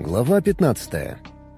Глава 15.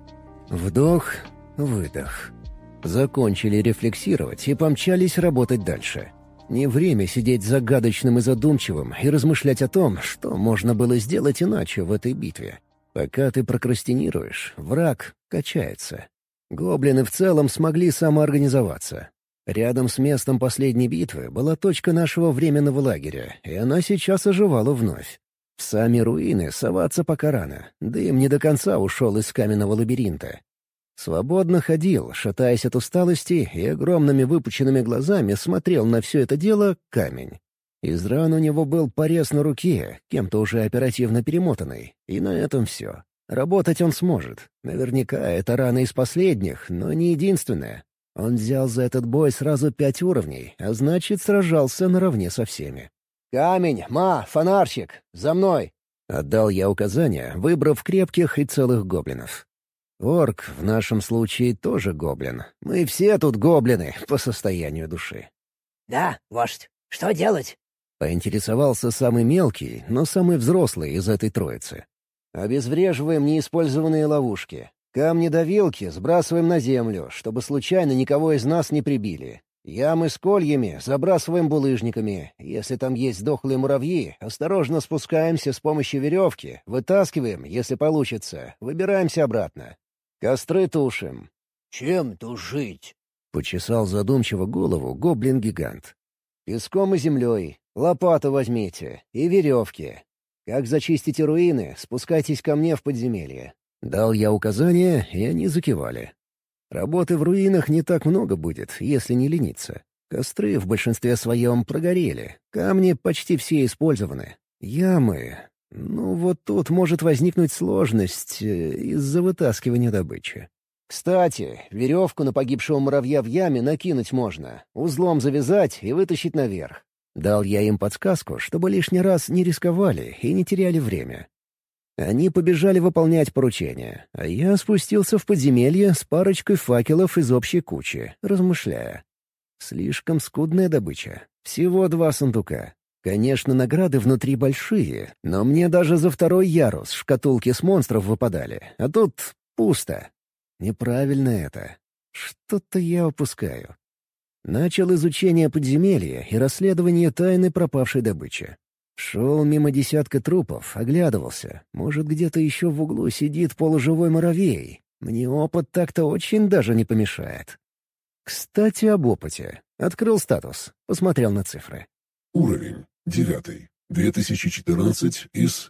Вдох, выдох. Закончили рефлексировать и помчались работать дальше. Не время сидеть загадочным и задумчивым и размышлять о том, что можно было сделать иначе в этой битве. Пока ты прокрастинируешь, враг качается. Гоблины в целом смогли самоорганизоваться. Рядом с местом последней битвы была точка нашего временного лагеря, и она сейчас оживала вновь. В сами руины соваться пока рано, дым не до конца ушел из каменного лабиринта. Свободно ходил, шатаясь от усталости, и огромными выпученными глазами смотрел на все это дело камень. Из ран у него был порез на руке, кем-то уже оперативно перемотанный, и на этом все. Работать он сможет. Наверняка это рана из последних, но не единственная. Он взял за этот бой сразу 5 уровней, а значит, сражался наравне со всеми. «Камень, фонарщик! За мной!» — отдал я указания, выбрав крепких и целых гоблинов. Орк в нашем случае тоже гоблин. Мы все тут гоблины по состоянию души. «Да, вождь, что делать?» — поинтересовался самый мелкий, но самый взрослый из этой троицы. «Обезвреживаем неиспользованные ловушки. Камни-давилки сбрасываем на землю, чтобы случайно никого из нас не прибили. Ямы с кольями забрасываем булыжниками. Если там есть дохлые муравьи, осторожно спускаемся с помощью веревки, вытаскиваем, если получится, выбираемся обратно. Костры тушим». «Чем тушить?» — почесал задумчиво голову гоблин-гигант. «Песком и землей. Лопату возьмите. И веревки. Как зачистите руины, спускайтесь ко мне в подземелье». Дал я указания, и они закивали. Работы в руинах не так много будет, если не лениться. Костры в большинстве своем прогорели, камни почти все использованы. Ямы... Ну вот тут может возникнуть сложность из-за вытаскивания добычи. Кстати, веревку на погибшего муравья в яме накинуть можно, узлом завязать и вытащить наверх. Дал я им подсказку, чтобы лишний раз не рисковали и не теряли время. Они побежали выполнять поручение, а я спустился в подземелье с парочкой факелов из общей кучи, размышляя. Слишком скудная добыча. Всего 2 сундука. Конечно, награды внутри большие, но мне даже за 2-й ярус шкатулки с монстров выпадали, а тут пусто. Неправильно это. Что-то я упускаю. Начал изучение подземелья и расследование тайны пропавшей добычи. Шел мимо десятка трупов, оглядывался. Может, где-то еще в углу сидит полуживой муравей. Мне опыт так-то очень даже не помешает. Кстати, об опыте. Открыл статус, посмотрел на цифры. Уровень 9. 2014 из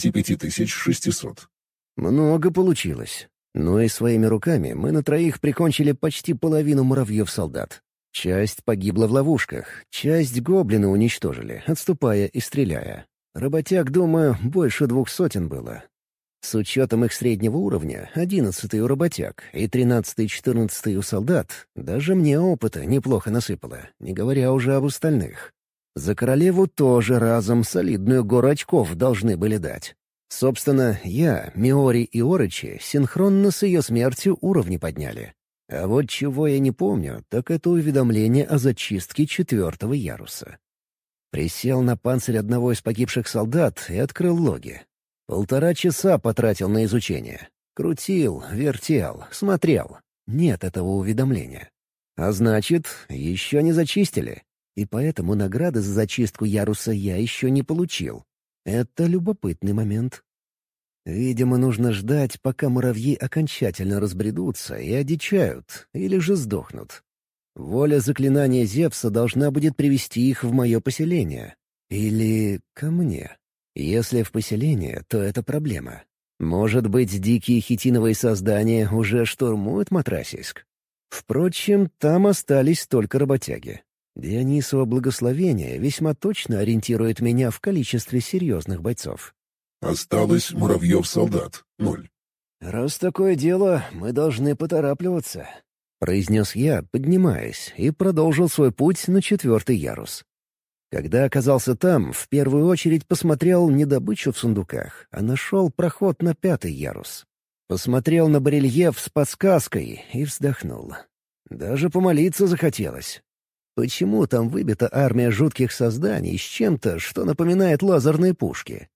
25600. Много получилось. Но и своими руками мы на 3 прикончили почти половину муравьев-солдат. Часть погибла в ловушках, часть гоблины уничтожили, отступая и стреляя. Работяг, думаю, больше 200 было. С учетом их среднего уровня, 11-й у работяг и 13-й и 14-й у солдат, даже мне опыта неплохо насыпало, не говоря уже об остальных. За королеву тоже разом солидную гору очков должны были дать. Собственно, я, Миори и Орочи синхронно с ее смертью уровни подняли. А вот чего я не помню, так это уведомление о зачистке 4-го яруса. Присел на панцирь одного из погибших солдат и открыл логи. 1,5 часа потратил на изучение. Крутил, вертел, смотрел. Нет этого уведомления. А значит, еще не зачистили. И поэтому награды за зачистку яруса я еще не получил. Это любопытный момент. Видимо, нужно ждать, пока муравьи окончательно разбредутся и одичают, или же сдохнут. Воля заклинания Зевса должна будет привести их в мое поселение. Или ко мне. Если в поселение, то это проблема. Может быть, дикие хитиновые создания уже штурмуют Матрасийск? Впрочем, там остались только работяги. Дионисово благословение весьма точно ориентирует меня в количестве серьезных бойцов. Осталось муравьев-солдат — 0. «Раз такое дело, мы должны поторапливаться», — произнес я, поднимаясь, и продолжил свой путь на 4-й ярус. Когда оказался там, в первую очередь посмотрел не добычу в сундуках, а нашел проход на 5-й ярус. Посмотрел на барельеф с подсказкой и вздохнул. Даже помолиться захотелось. Почему там выбита армия жутких созданий с чем-то, что напоминает лазерные пушки?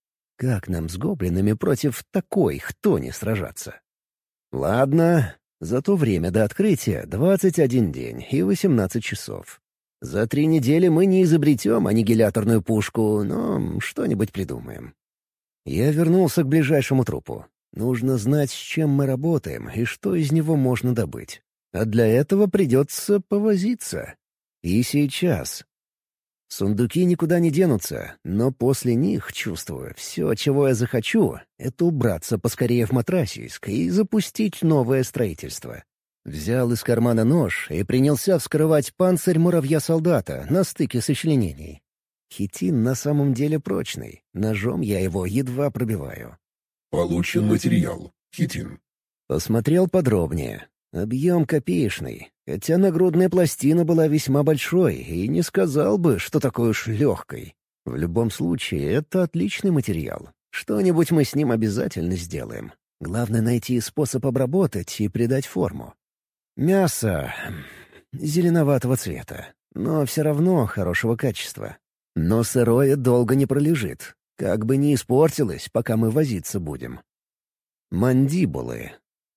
Как нам с гоблинами против такой хтони сражаться? Ладно, за то время до открытия 21 день и 18 часов. За 3 недели мы не изобретем аннигиляторную пушку, но что-нибудь придумаем. Я вернулся к ближайшему трупу. Нужно знать, с чем мы работаем и что из него можно добыть. А для этого придется повозиться. И сейчас. Сундуки никуда не денутся, но после них, чувствую, все, чего я захочу, это убраться поскорее в Матрасийск и запустить новое строительство. Взял из кармана нож и принялся вскрывать панцирь муравья-солдата на стыке сочленений. Хитин на самом деле прочный, ножом я его едва пробиваю. Получен материал. Хитин. Посмотрел подробнее. Объем копеечный, хотя нагрудная пластина была весьма большой, и не сказал бы, что такой уж легкой. В любом случае, это отличный материал. Что-нибудь мы с ним обязательно сделаем. Главное — найти способ обработать и придать форму. Мясо зеленоватого цвета, но все равно хорошего качества. Но сырое долго не пролежит, как бы не испортилось, пока мы возиться будем. Мандибулы.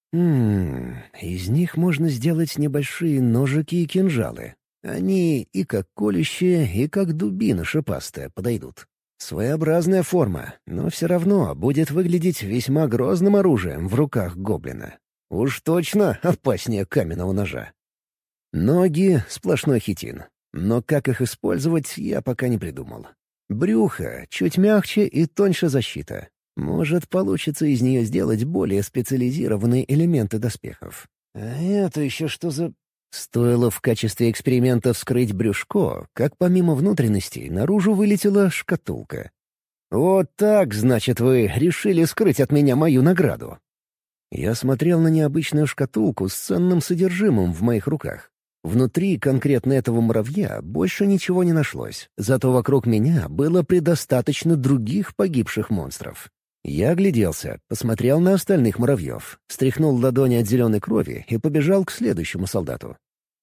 Из них можно сделать небольшие ножики и кинжалы. Они и как колющие, и как дубина шипастая подойдут. Своеобразная форма, но все равно будет выглядеть весьма грозным оружием в руках гоблина. Уж точно опаснее каменного ножа. Ноги — сплошной хитин, но как их использовать, я пока не придумал. Брюхо чуть мягче и тоньше защита. Может, получится из нее сделать более специализированные элементы доспехов. А это еще что за... Стоило в качестве эксперимента вскрыть брюшко, как помимо внутренностей наружу вылетела шкатулка. «Вот так, значит, вы решили скрыть от меня мою награду?» Я смотрел на необычную шкатулку с ценным содержимым в моих руках. Внутри конкретно этого муравья больше ничего не нашлось, зато вокруг меня было предостаточно других погибших монстров. Я огляделся, посмотрел на остальных муравьев, стряхнул ладони от зеленой крови и побежал к следующему солдату.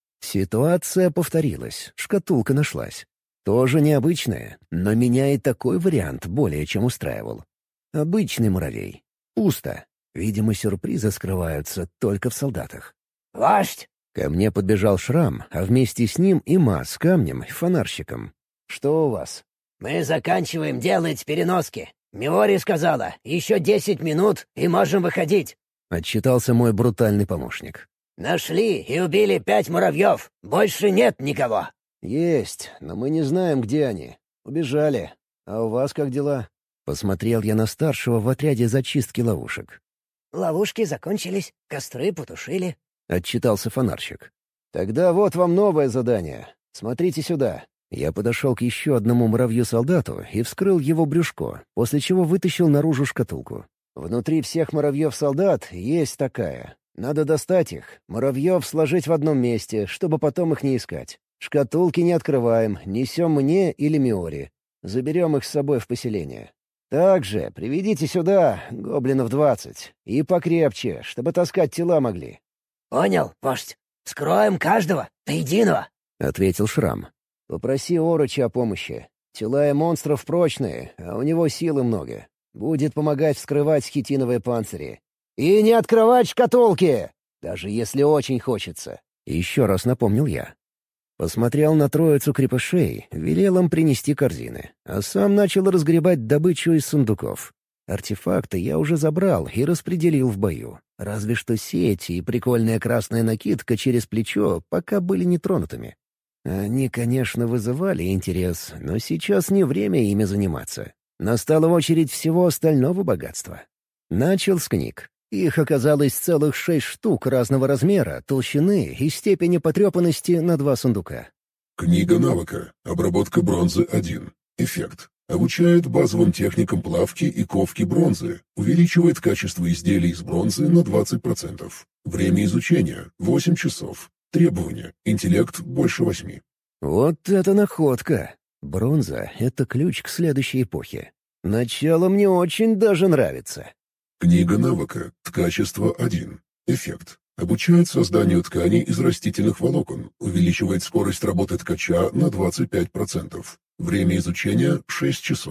Ситуация повторилась, шкатулка нашлась. Тоже необычная, но меня и такой вариант более чем устраивал. Обычный муравей. Пусто. Видимо, сюрпризы скрываются только в солдатах. «Вождь!» Ко мне подбежал Шрам, а вместе с ним и Ма с камнем и фонарщиком. «Что у вас?» «Мы заканчиваем делать переноски. Миори сказала, еще 10 минут и можем выходить». Отчитался мой брутальный помощник. «Нашли и убили 5 муравьев. Больше нет никого». «Есть, но мы не знаем, где они. Убежали. А у вас как дела?» Посмотрел я на старшего в отряде зачистки ловушек. «Ловушки закончились, костры потушили», — отчитался фонарщик. «Тогда вот вам новое задание. Смотрите сюда». Я подошел к еще одному муравью-солдату и вскрыл его брюшко, после чего вытащил наружу шкатулку. Внутри всех муравьев-солдат есть такая. Надо достать их, муравьев сложить в одном месте, чтобы потом их не искать. Шкатулки не открываем, несем мне или Миори. Заберем их с собой в поселение. Также приведите сюда гоблинов 20. И покрепче, чтобы таскать тела могли. «Понял, вождь. Скроем каждого до единого», — ответил Шрам. «Попроси Ороча о помощи. Тела и монстров прочные, а у него силы много. Будет помогать вскрывать хитиновые панцири. И не открывать шкатулки, даже если очень хочется». Еще раз напомнил я. Посмотрел на троицу крепышей, велел им принести корзины, а сам начал разгребать добычу из сундуков. Артефакты я уже забрал и распределил в бою. Разве что сети и прикольная красная накидка через плечо пока были нетронутыми. Они, конечно, вызывали интерес, но сейчас не время ими заниматься. Настала очередь всего остального богатства. Начал с книг. Их оказалось целых 6 штук разного размера, толщины и степени потрепанности на 2 сундука. Книга навыка. Обработка бронзы 1. Эффект. Обучает базовым техникам плавки и ковки бронзы. Увеличивает качество изделий из бронзы на 20%. Время изучения — 8 часов. Требования. Интеллект больше 8. Вот это находка! Бронза — это ключ к следующей эпохе. Начало мне очень даже нравится. Книга навыка. Ткачество 1. Эффект. Обучает созданию тканей из растительных волокон. Увеличивает скорость работы ткача на 25%. Время изучения — 6 часов.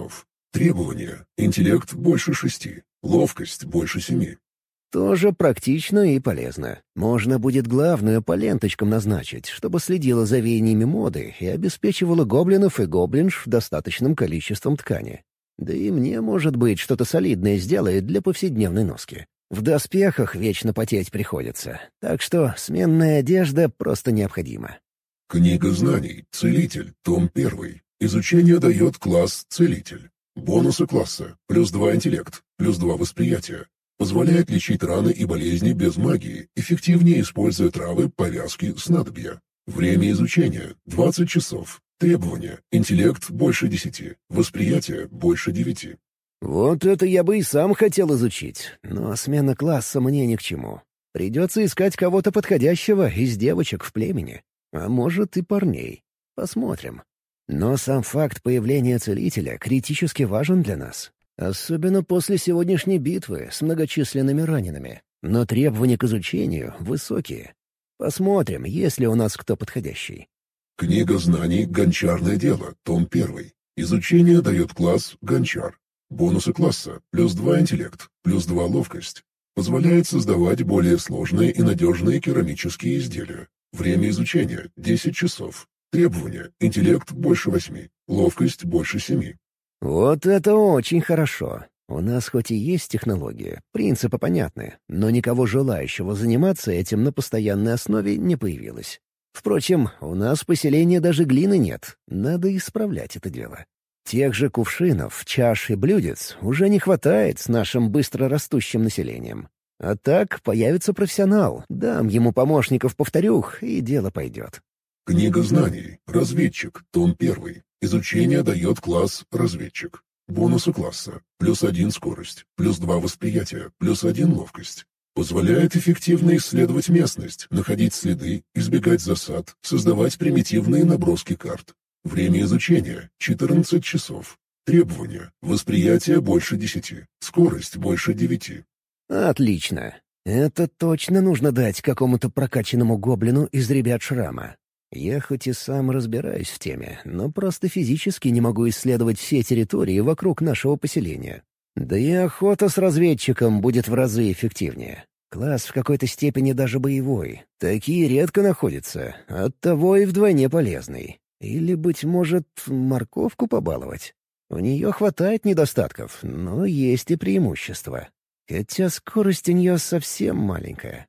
Требования. Интеллект больше 6. Ловкость больше 7. Тоже практично и полезно. Можно будет главную по ленточкам назначить, чтобы следила за веяниями моды и обеспечивала гоблинов и гоблинш достаточным количеством ткани. Да и мне, может быть, что-то солидное сделает для повседневной носки. В доспехах вечно потеть приходится, так что сменная одежда просто необходима. Книга знаний. Целитель. Том 1. Изучение дает класс «Целитель». Бонусы класса. +2 интеллект, +2 восприятие. Позволяет лечить раны и болезни без магии, эффективнее используя травы, повязки, снадобья. Время изучения — 20 часов. Требования. Интеллект больше 10. Восприятие больше 9. Вот это я бы и сам хотел изучить, но смена класса мне ни к чему. Придется искать кого-то подходящего из девочек в племени. А может и парней. Посмотрим. Но сам факт появления целителя критически важен для нас. Особенно после сегодняшней битвы с многочисленными ранеными. Но требования к изучению высокие. Посмотрим, есть ли у нас кто подходящий. Книга знаний «Гончарное дело», том 1. Изучение дает класс «Гончар». Бонусы класса — +2 интеллект, +2 ловкость. Позволяет создавать более сложные и надежные керамические изделия. Время изучения — 10 часов. Требования. Интеллект больше 8. Ловкость больше 7. Вот это очень хорошо. У нас хоть и есть технология, принципы понятны, но никого желающего заниматься этим на постоянной основе не появилось. Впрочем, у нас в поселении даже глины нет, надо исправлять это дело. Тех же кувшинов, чаш и блюдец уже не хватает с нашим быстро растущим населением. А так появится профессионал, дам ему помощников-повторюх, и дело пойдет. Книга знаний. Разведчик. Том 1. Изучение дает класс «Разведчик». Бонусы класса. +1 скорость, +2 восприятие, +1 ловкость. Позволяет эффективно исследовать местность, находить следы, избегать засад, создавать примитивные наброски карт. Время изучения — 14 часов. Требования. Восприятие больше 10. Скорость больше 9. Отлично. Это точно нужно дать какому-то прокачанному гоблину из ребят Шрама. Я хоть и сам разбираюсь в теме, но просто физически не могу исследовать все территории вокруг нашего поселения. Да и охота с разведчиком будет в разы эффективнее. Класс в какой-то степени даже боевой. Такие редко находятся, оттого и вдвойне полезный. Или, быть может, морковку побаловать? У нее хватает недостатков, но есть и преимущества. Хотя скорость у нее совсем маленькая.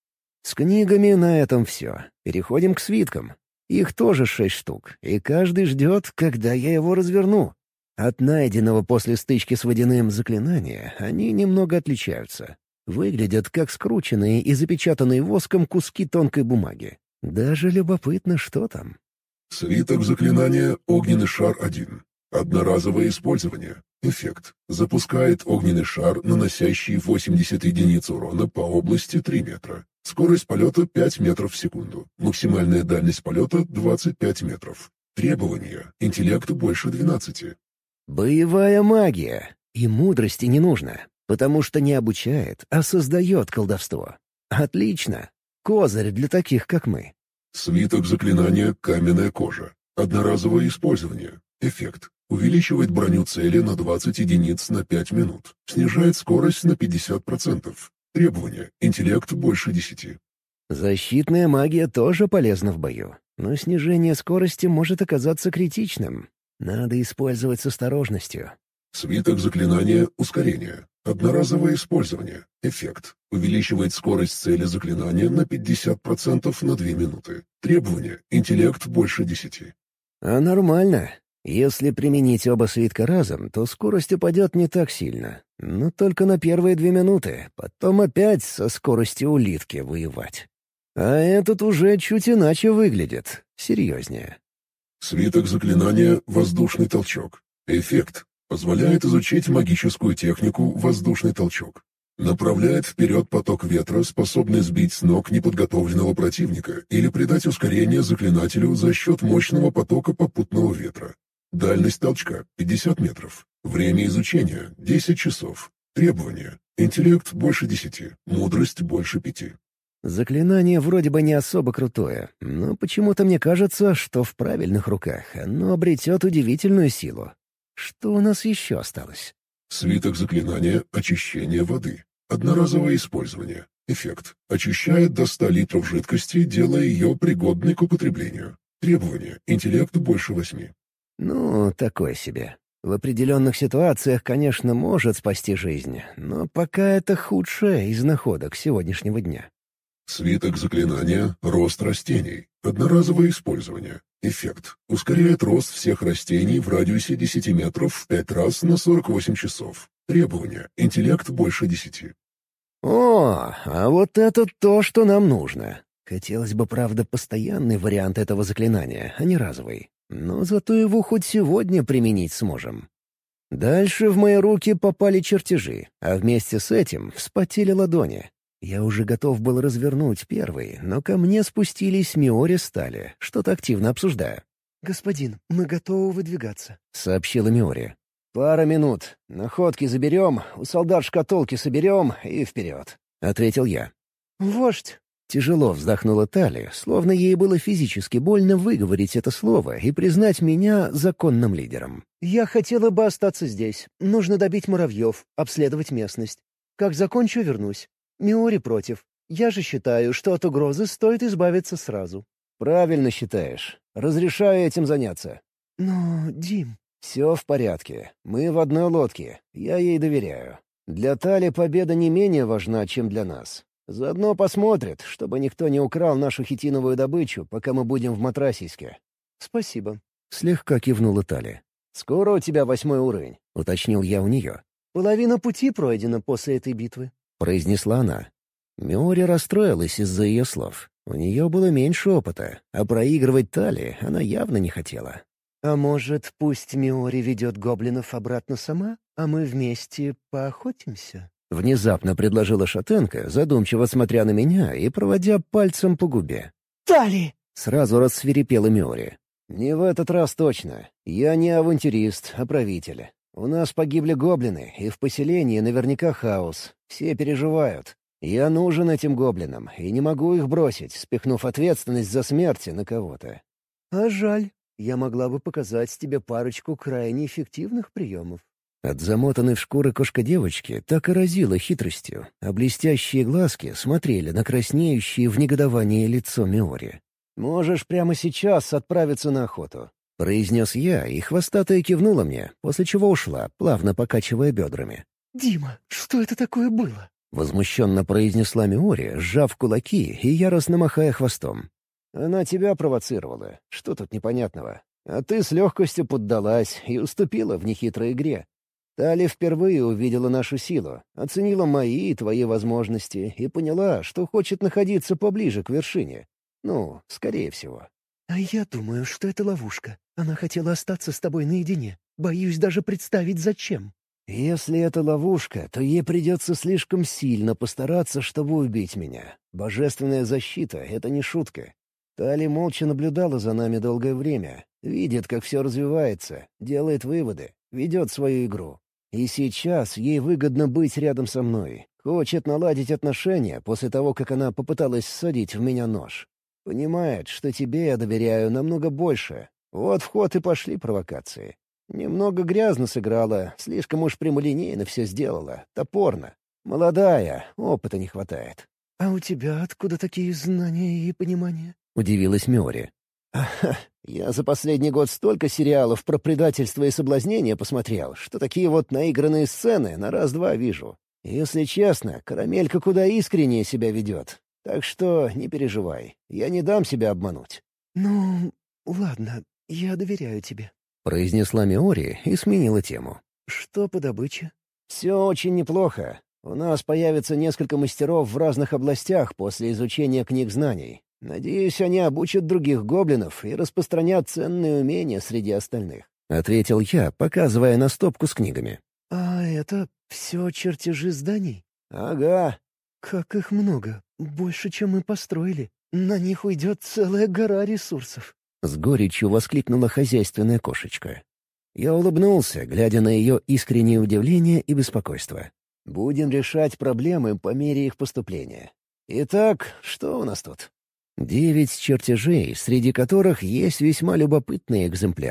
С книгами на этом все. Переходим к свиткам. Их тоже 6 штук, и каждый ждет, когда я его разверну. От найденного после стычки с водяным заклинания они немного отличаются. Выглядят как скрученные и запечатанные воском куски тонкой бумаги. Даже любопытно, что там. Свиток заклинания «Огненный шар 1». Одноразовое использование. Эффект. Запускает огненный шар, наносящий 80 единиц урона по области 3 метра. Скорость полета 5 метров в секунду. Максимальная дальность полета 25 метров. Требования. Интеллект больше 12. Боевая магия. И мудрости не нужно, потому что не обучает, а создает колдовство. Отлично. Козырь для таких, как мы. Свиток заклинания «Каменная кожа». Одноразовое использование. Эффект. Увеличивает броню цели на 20 единиц на 5 минут. Снижает скорость на 50%. Требования. Интеллект больше 10. Защитная магия тоже полезна в бою, но снижение скорости может оказаться критичным. Надо использовать с осторожностью. Свиток заклинания «Ускорение». Одноразовое использование. Эффект. Увеличивает скорость цели заклинания на 50% на 2 минуты. Требования. Интеллект больше 10. А нормально. Если применить оба свитка разом, то скорость упадет не так сильно. Но только на первые 2 минуты. Потом опять со скоростью улитки воевать. А этот уже чуть иначе выглядит. Серьезнее. Свиток заклинания «Воздушный толчок». Эффект. Позволяет изучить магическую технику «Воздушный толчок». Направляет вперед поток ветра, способный сбить с ног неподготовленного противника или придать ускорение заклинателю за счет мощного потока попутного ветра. Дальность толчка — 50 метров. Время изучения — 10 часов. Требования. Интеллект больше 10, мудрость больше 5. Заклинание вроде бы не особо крутое, но почему-то мне кажется, что в правильных руках оно обретет удивительную силу. Что у нас еще осталось? Свиток заклинания «Очищение воды». Одноразовое использование. Эффект. Очищает до 100 литров жидкости, делая ее пригодной к употреблению. Требования. Интеллект больше 8. Ну, такое себе. В определенных ситуациях, конечно, может спасти жизнь, но пока это худшая из находок сегодняшнего дня. Свиток заклинания «Рост растений». Одноразовое использование. Эффект. Ускоряет рост всех растений в радиусе 10 метров в 5 раз на 48 часов. Требования. Интеллект больше 10. О, а вот это то, что нам нужно. Хотелось бы, правда, постоянный вариант этого заклинания, а не разовый. Но зато его хоть сегодня применить сможем. Дальше в мои руки попали чертежи, а вместе с этим вспотели ладони. Я уже готов был развернуть первый, но ко мне спустились Миори стали, что-то активно обсуждая. «Господин, мы готовы выдвигаться», — сообщила Миори. «Пара минут. Находки заберем, у солдат шкатулки соберем и вперед», — ответил я. «Вождь!» Тяжело вздохнула Тали, словно ей было физически больно выговорить это слово и признать меня законным лидером. «Я хотела бы остаться здесь. Нужно добить муравьев, обследовать местность. Как закончу, вернусь. Миори против. Я же считаю, что от угрозы стоит избавиться сразу». «Правильно считаешь. Разрешаю этим заняться». «Но, Дим...» «Все в порядке. Мы в одной лодке. Я ей доверяю. Для Тали победа не менее важна, чем для нас. Заодно посмотрит, чтобы никто не украл нашу хитиновую добычу, пока мы будем в Матрасийске». «Спасибо», — слегка кивнула Тали. «Скоро у тебя 8 уровень», — уточнил я у нее. «Половина пути пройдена после этой битвы», — произнесла она. Миори расстроилась из-за ее слов. У нее было меньше опыта, а проигрывать Тали она явно не хотела. «А может, пусть Миори ведет гоблинов обратно сама, а мы вместе поохотимся?» Внезапно предложила шатенка, задумчиво смотря на меня и проводя пальцем по губе. «Тали!» — сразу рассвирепела Миори. «Не в этот раз точно. Я не авантюрист, а правитель. У нас погибли гоблины, и в поселении наверняка хаос. Все переживают. Я нужен этим гоблинам, и не могу их бросить, спихнув ответственность за смерть на кого-то». «А жаль. Я могла бы показать тебе парочку крайне эффективных приемов». От замотанной в шкуры кошка-девочки так и разило хитростью, а блестящие глазки смотрели на краснеющее в негодовании лицо Миори. «Можешь прямо сейчас отправиться на охоту», — произнес я, и хвостатая кивнула мне, после чего ушла, плавно покачивая бедрами. «Дима, что это такое было?» — возмущенно произнесла Миори, сжав кулаки и яростно махая хвостом. «Она тебя провоцировала. Что тут непонятного? А ты с легкостью поддалась и уступила в нехитрой игре. Тали впервые увидела нашу силу, оценила мои и твои возможности и поняла, что хочет находиться поближе к вершине. Ну, скорее всего». «А я думаю, что это ловушка. Она хотела остаться с тобой наедине. Боюсь даже представить, зачем». «Если это ловушка, то ей придется слишком сильно постараться, чтобы убить меня. Божественная защита — это не шутка. Тали молча наблюдала за нами долгое время, видит, как все развивается, делает выводы, ведет свою игру. И сейчас ей выгодно быть рядом со мной. Хочет наладить отношения после того, как она попыталась всадить в меня нож. Понимает, что тебе я доверяю намного больше. Вот в ход и пошли провокации. Немного грязно сыграла, слишком уж прямолинейно все сделала, топорно. Молодая, опыта не хватает». «А у тебя откуда такие знания и понимания?» — удивилась Миори. «Ага, я за последний год столько сериалов про предательство и соблазнение посмотрел, что такие вот наигранные сцены на раз-два вижу. Если честно, Карамелька куда искреннее себя ведет. Так что не переживай, я не дам себя обмануть». «Ну, ладно, я доверяю тебе», — произнесла Миори и сменила тему. «Что по добыче?» «Все очень неплохо. У нас появится несколько мастеров в разных областях после изучения книг знаний. Надеюсь, они обучат других гоблинов и распространят ценные умения среди остальных», — ответил я, показывая на стопку с книгами. «А это все чертежи зданий?» «Ага». «Как их много. Больше, чем мы построили. На них уйдет целая гора ресурсов». С горечью воскликнула хозяйственная кошечка. Я улыбнулся, глядя на ее искреннее удивление и беспокойство. «Будем решать проблемы по мере их поступления. Итак, что у нас тут?» 9 чертежей, среди которых есть весьма любопытные экземпляры.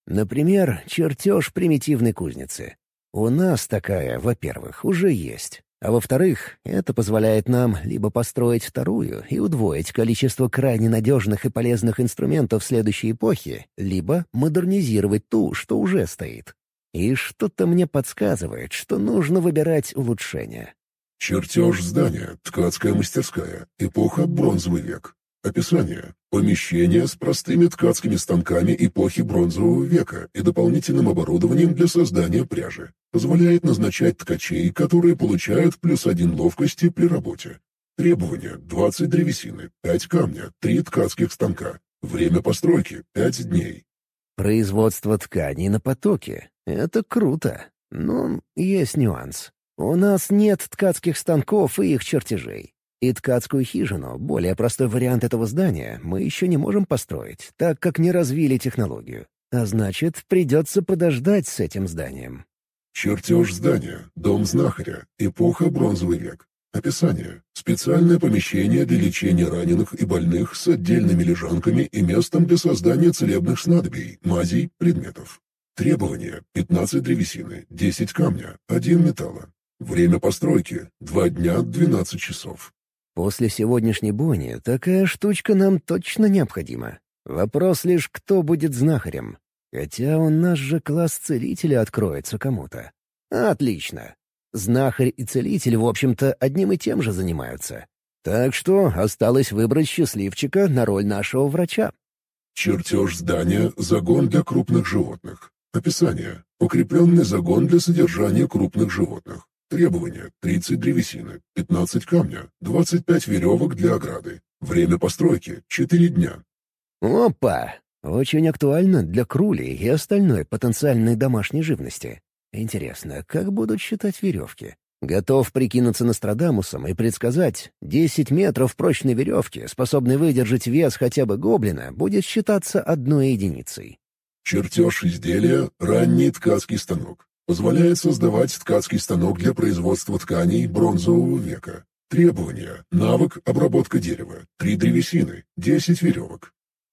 Например, чертеж примитивной кузницы. У нас такая, во-первых, уже есть. А во-вторых, это позволяет нам либо построить вторую и удвоить количество крайне надежных и полезных инструментов следующей эпохи, либо модернизировать ту, что уже стоит. И что-то мне подсказывает, что нужно выбирать улучшения. Чертеж здания, ткацкая мастерская, эпоха Бронзовый век. Описание. Помещение с простыми ткацкими станками эпохи Бронзового века и дополнительным оборудованием для создания пряжи. Позволяет назначать ткачей, которые получают +1 ловкости при работе. Требования. 20 древесины, 5 камня, 3 ткацких станка. Время постройки. 5 дней. Производство тканей на потоке — это круто. Но есть нюанс. У нас нет ткацких станков и их чертежей. И ткацкую хижину, более простой вариант этого здания, мы еще не можем построить, так как не развили технологию. А значит, придется подождать с этим зданием. Чертеж здания, дом знахаря, эпоха Бронзовый век. Описание. Специальное помещение для лечения раненых и больных с отдельными лежанками и местом для создания целебных снадобий, мазей, предметов. Требования. 15 древесины, 10 камня, 1 металла. Время постройки. 2 дня, 12 часов. После сегодняшней бойни такая штучка нам точно необходима. Вопрос лишь, кто будет знахарем. Хотя у нас же класс целителя откроется кому-то. Отлично. Знахарь и целитель, в общем-то, одним и тем же занимаются. Так что осталось выбрать счастливчика на роль нашего врача. Чертеж здания, загон для крупных животных. Описание. Укрепленный загон для содержания крупных животных. Требования. 30 древесины, 15 камня, 25 веревок для ограды. Время постройки. 4 дня. Опа! Очень актуально для крулей и остальной потенциальной домашней живности. Интересно, как будут считать веревки? Готов прикинуться Нострадамусом и предсказать, 10 метров прочной веревки, способной выдержать вес хотя бы гоблина, будет считаться одной единицей. Чертеж изделия – ранний ткацкий станок. Позволяет создавать ткацкий станок для производства тканей Бронзового века. Требования. Навык обработка дерева. 3 древесины. 10 веревок.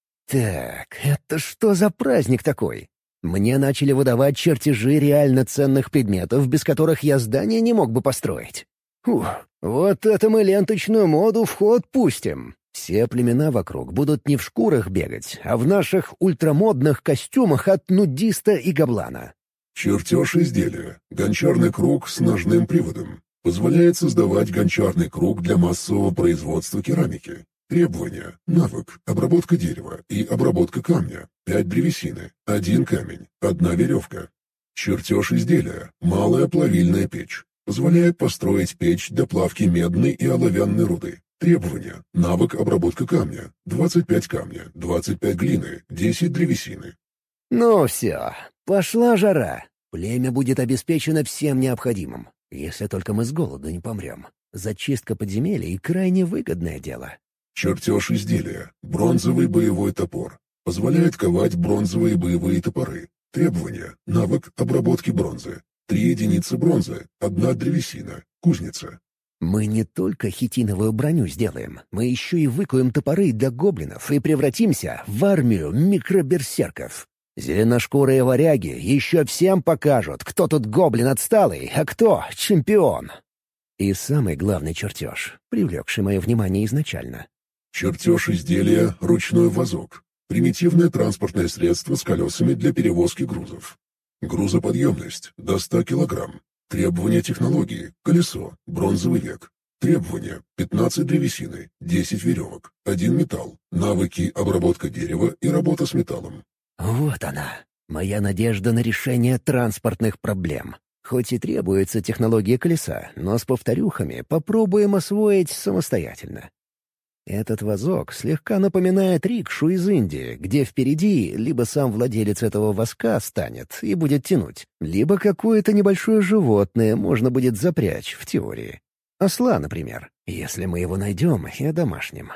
Так, это что за праздник такой? Мне начали выдавать чертежи реально ценных предметов, без которых я здание не мог бы построить. Фух, вот это мы ленточную моду в ход пустим. Все племена вокруг будут не в шкурах бегать, а в наших ультрамодных костюмах от нудиста и гоблана. Чертеж изделия. Гончарный круг с ножным приводом. Позволяет создавать гончарный круг для массового производства керамики. Требования. Навык. Обработка дерева и обработка камня. 5 древесины. 1 камень. 1 веревка. Чертеж изделия. Малая плавильная печь. Позволяет построить печь для плавки медной и оловянной руды. Требования. Навык обработка камня. 25 камня. 25 глины. 10 древесины. Ну все, пошла жара. Племя будет обеспечено всем необходимым, если только мы с голоду не помрем. Зачистка подземелий — крайне выгодное дело. Чертеж изделия. Бронзовый боевой топор. Позволяет ковать бронзовые боевые топоры. Требования. Навык обработки бронзы. 3 единицы бронзы. 1 древесина. Кузница. Мы не только хитиновую броню сделаем, мы еще и выкуем топоры для гоблинов и превратимся в армию микроберсерков. Зеленошкурые варяги еще всем покажут, кто тут гоблин отсталый, а кто чемпион. И самый главный чертеж, привлекший мое внимание изначально. Чертеж изделия «Ручной вазок». Примитивное транспортное средство с колесами для перевозки грузов. Грузоподъемность – до 100 кг. Требования технологии – колесо, Бронзовый век. Требования – 15 древесины, 10 веревок, 1 металл, навыки обработка дерева и работа с металлом. Вот она, моя надежда на решение транспортных проблем. Хоть и требуется технология колеса, но с повторюхами попробуем освоить самостоятельно. Этот вазок слегка напоминает рикшу из Индии, где впереди либо сам владелец этого вазка станет и будет тянуть, либо какое-то небольшое животное можно будет запрячь в теории. Осла, например, если мы его найдем и одомашним.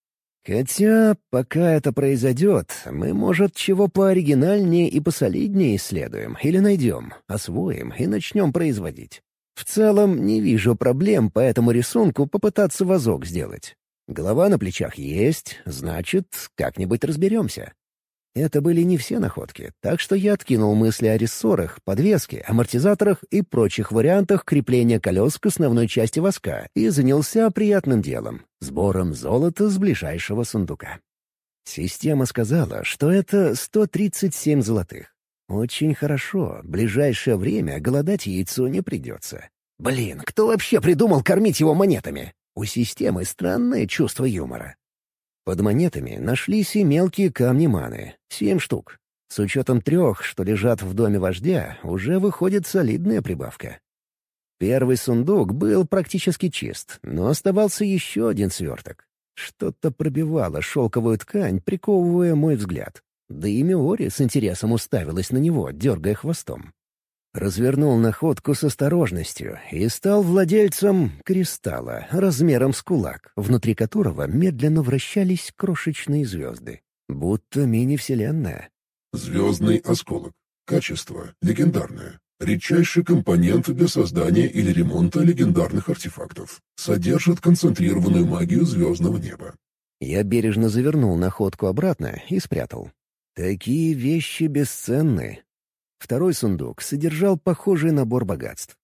Хотя, пока это произойдет, мы, может, чего пооригинальнее и посолиднее исследуем или найдем, освоим и начнем производить. В целом, не вижу проблем по этому рисунку попытаться вазок сделать. Голова на плечах есть, значит, как-нибудь разберемся. Это были не все находки, так что я откинул мысли о рессорах, подвеске, амортизаторах и прочих вариантах крепления колес к основной части воска и занялся приятным делом — сбором золота с ближайшего сундука. Система сказала, что это 137 золотых. Очень хорошо, в ближайшее время голодать яйцу не придется. Блин, кто вообще придумал кормить его монетами? У системы странное чувство юмора. Под монетами нашлись и мелкие камни маны — 7 штук. С учетом 3, что лежат в доме вождя, уже выходит солидная прибавка. Первый сундук был практически чист, но оставался еще один сверток. Что-то пробивало шелковую ткань, приковывая мой взгляд. Да и Миори с интересом уставилась на него, дергая хвостом. Развернул находку с осторожностью и стал владельцем кристалла размером с кулак, внутри которого медленно вращались крошечные звезды. Будто мини-вселенная. Звездный осколок. Качество — легендарное. Редчайший компонент для создания или ремонта легендарных артефактов. Содержит концентрированную магию звездного неба. Я бережно завернул находку обратно и спрятал. Такие вещи бесценны. Второй сундук содержал похожий набор богатств.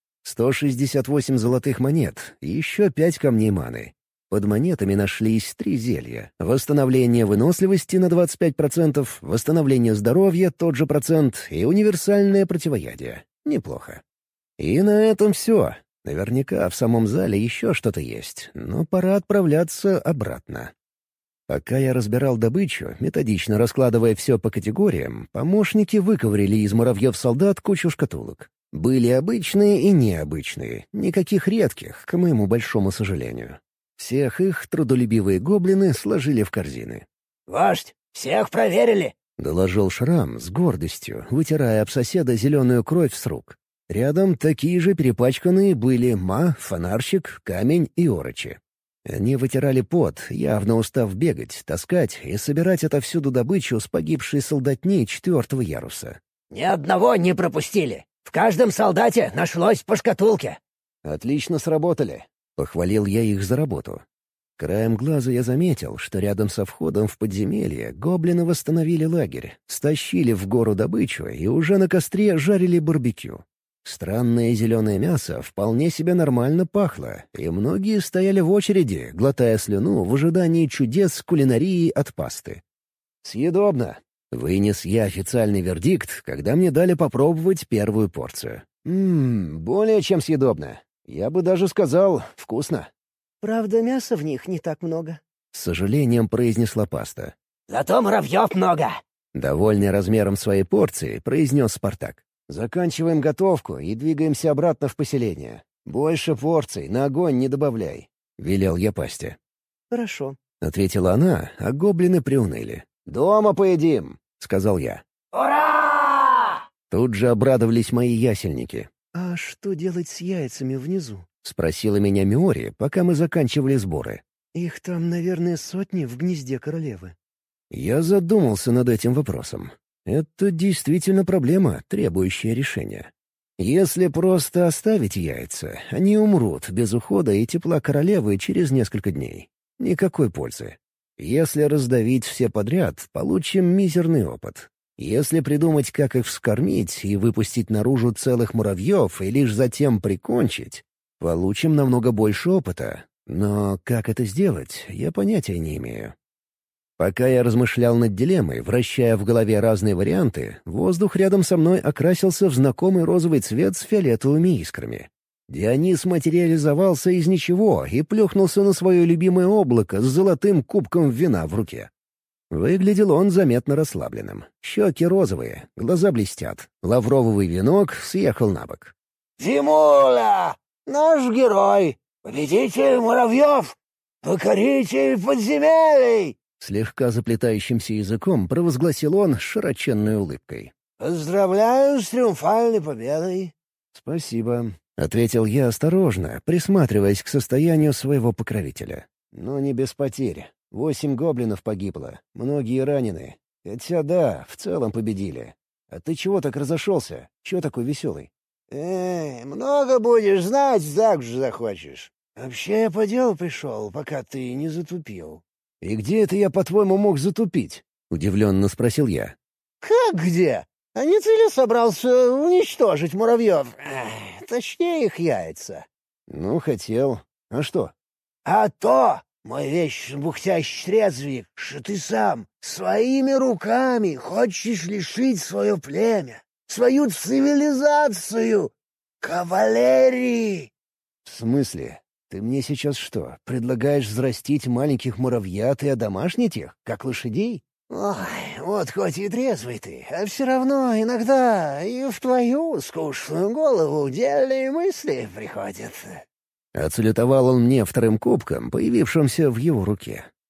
168 золотых монет и еще 5 камней маны. Под монетами нашлись 3 зелья. Восстановление выносливости на 25%, восстановление здоровья тот же процент и универсальное противоядие. Неплохо. И на этом все. Наверняка в самом зале еще что-то есть, но пора отправляться обратно. Пока я разбирал добычу, методично раскладывая все по категориям, помощники выковырили из муравьев-солдат кучу шкатулок. Были обычные и необычные, никаких редких, к моему большому сожалению. Всех их трудолюбивые гоблины сложили в корзины. «Вождь, всех проверили!» — доложил Шрам с гордостью, вытирая об соседа зеленую кровь с рук. Рядом такие же перепачканные были Ма, Фонарщик, Камень и Орочи. Они вытирали пот, явно устав бегать, таскать и собирать отовсюду добычу с погибшей солдатни 4-го яруса. «Ни одного не пропустили. В каждом солдате нашлось по шкатулке». «Отлично сработали», — похвалил я их за работу. Краем глаза я заметил, что рядом со входом в подземелье гоблины восстановили лагерь, стащили в гору добычу и уже на костре жарили барбекю. Странное зеленое мясо вполне себе нормально пахло, и многие стояли в очереди, глотая слюну в ожидании чудес кулинарии от пасты. «Съедобно!» — вынес я официальный вердикт, когда мне дали попробовать первую порцию. Более чем съедобно. Я бы даже сказал, вкусно. «Правда, мяса в них не так много», — с сожалением произнесла паста. «Зато муравьев много!» Довольный размером своей порции, произнес Спартак. «Заканчиваем готовку и двигаемся обратно в поселение. Больше порций, на огонь не добавляй», — велел я пасте. «Хорошо», — ответила она, а гоблины приуныли. «Дома поедим», — сказал я. «Ура!» Тут же обрадовались мои ясельники. «А что делать с яйцами внизу?» — спросила меня Миори, пока мы заканчивали сборы. «Их там, наверное, сотни в гнезде королевы». Я задумался над этим вопросом. Это действительно проблема, требующая решения. Если просто оставить яйца, они умрут без ухода и тепла королевы через несколько дней. Никакой пользы. Если раздавить все подряд, получим мизерный опыт. Если придумать, как их вскормить и выпустить наружу целых муравьев и лишь затем прикончить, получим намного больше опыта. Но как это сделать, я понятия не имею. Пока я размышлял над дилеммой, вращая в голове разные варианты, воздух рядом со мной окрасился в знакомый розовый цвет с фиолетовыми искрами. Дионис материализовался из ничего и плюхнулся на свое любимое облако с золотым кубком вина в руке. Выглядел он заметно расслабленным. Щеки розовые, глаза блестят. Лавровый венок съехал на бок. «Зимуля! Наш герой! Победитель муравьев! Покоритель подземелий!» Слегка заплетающимся языком провозгласил он с широченной улыбкой. «Поздравляю с триумфальной победой!» «Спасибо», — ответил я осторожно, присматриваясь к состоянию своего покровителя. «Но не без потерь. 8 гоблинов погибло, многие ранены. Хотя да, в целом победили. А ты чего так разошелся? Чего такой веселый?» Много будешь знать, так же захочешь. Вообще я по делу пришел, пока ты не затупил». «И где это я, по-твоему, мог затупить?» — удивленно спросил я. «Как где? А не ты ли собрался уничтожить муравьев? Точнее, их яйца». «Ну, хотел. А что?» «А то, мой вещь бухтящий трезвик, что ты сам своими руками хочешь лишить свое племя, свою цивилизацию, кавалерии!» «В смысле? Ты мне сейчас что, предлагаешь взрастить маленьких муравьят и одомашнить их, как лошадей?» «Ой, вот хоть и трезвый ты, а все равно иногда и в твою скучную голову дельные мысли приходят». Отсалютовал он мне вторым кубком, появившимся в его руке.